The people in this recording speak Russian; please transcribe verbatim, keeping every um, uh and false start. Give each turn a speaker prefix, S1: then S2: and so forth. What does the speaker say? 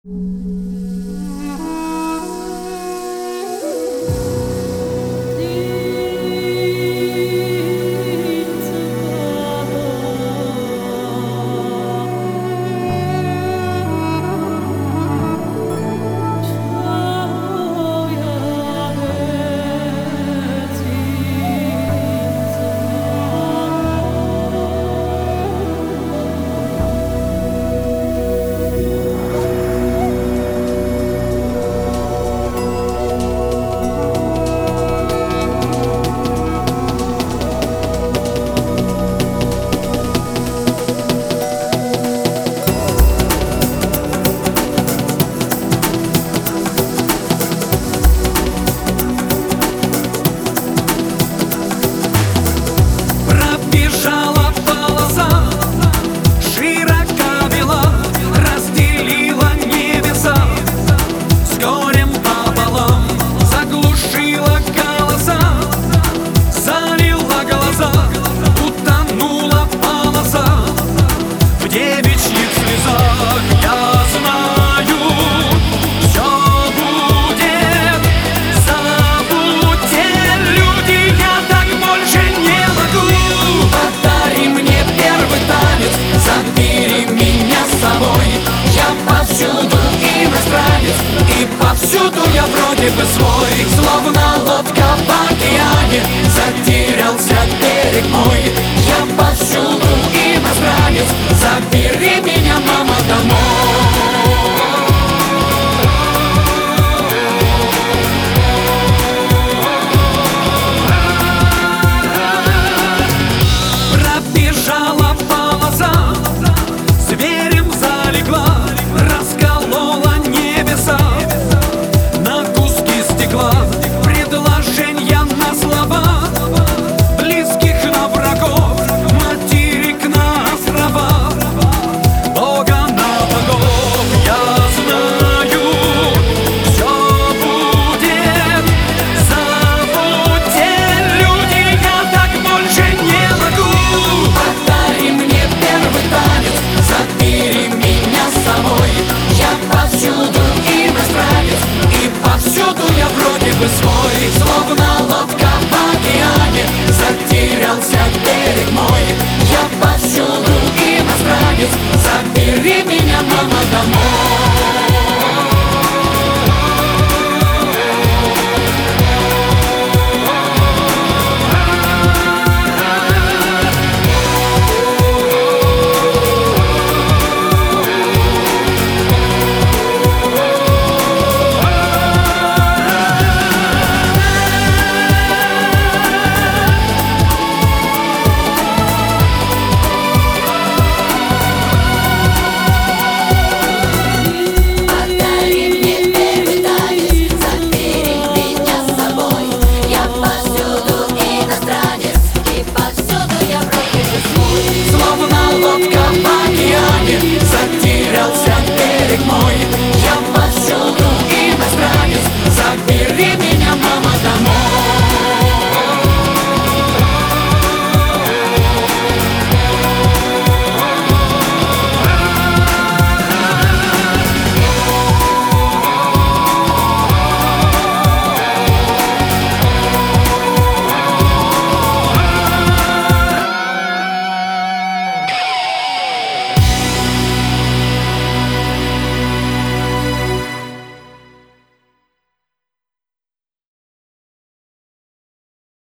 S1: Повсюду я вроде бы свой, словно лодка в океане. Затерялся берег мой, я повсюду иностранец. Забери меня, мама, домой. Пробежала полоса, зверем залегла, расколола небеса на куски стекла. Предложения на слова, близких на врагов, материк на острова, Бога на богов. Я знаю, все будет, забудьте, люди, я так больше не могу. Подари мне первый танец, забери меня с собой. Я повсюду иностранец, и повсюду я вроде бы свой, словно лодка в океане. Затерялся берег мой, я повсюду иностранец. Забери меня, мама, домой. Затерялся берег мой,